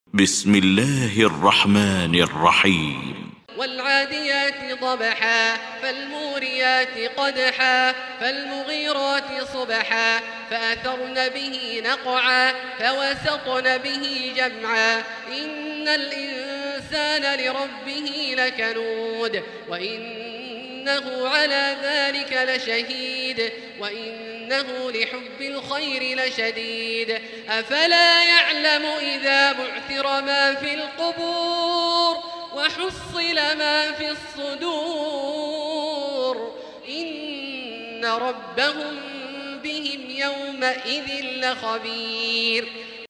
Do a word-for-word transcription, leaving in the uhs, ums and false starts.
بسم الله الرحمن الرحيم. والعاديات ضبحا فالموريات قدحا فالمغيرات صبحا فأثرن به نقعا فوسطن به جمعا إن الإنسان لربه لكنود وإنه على ذلك لشهيد وإنه لحب الخير لشديد أفلا يعلم إذا بعثر ما في القبور وحصل ما في الصدور إن ربهم بهم يومئذ لخبير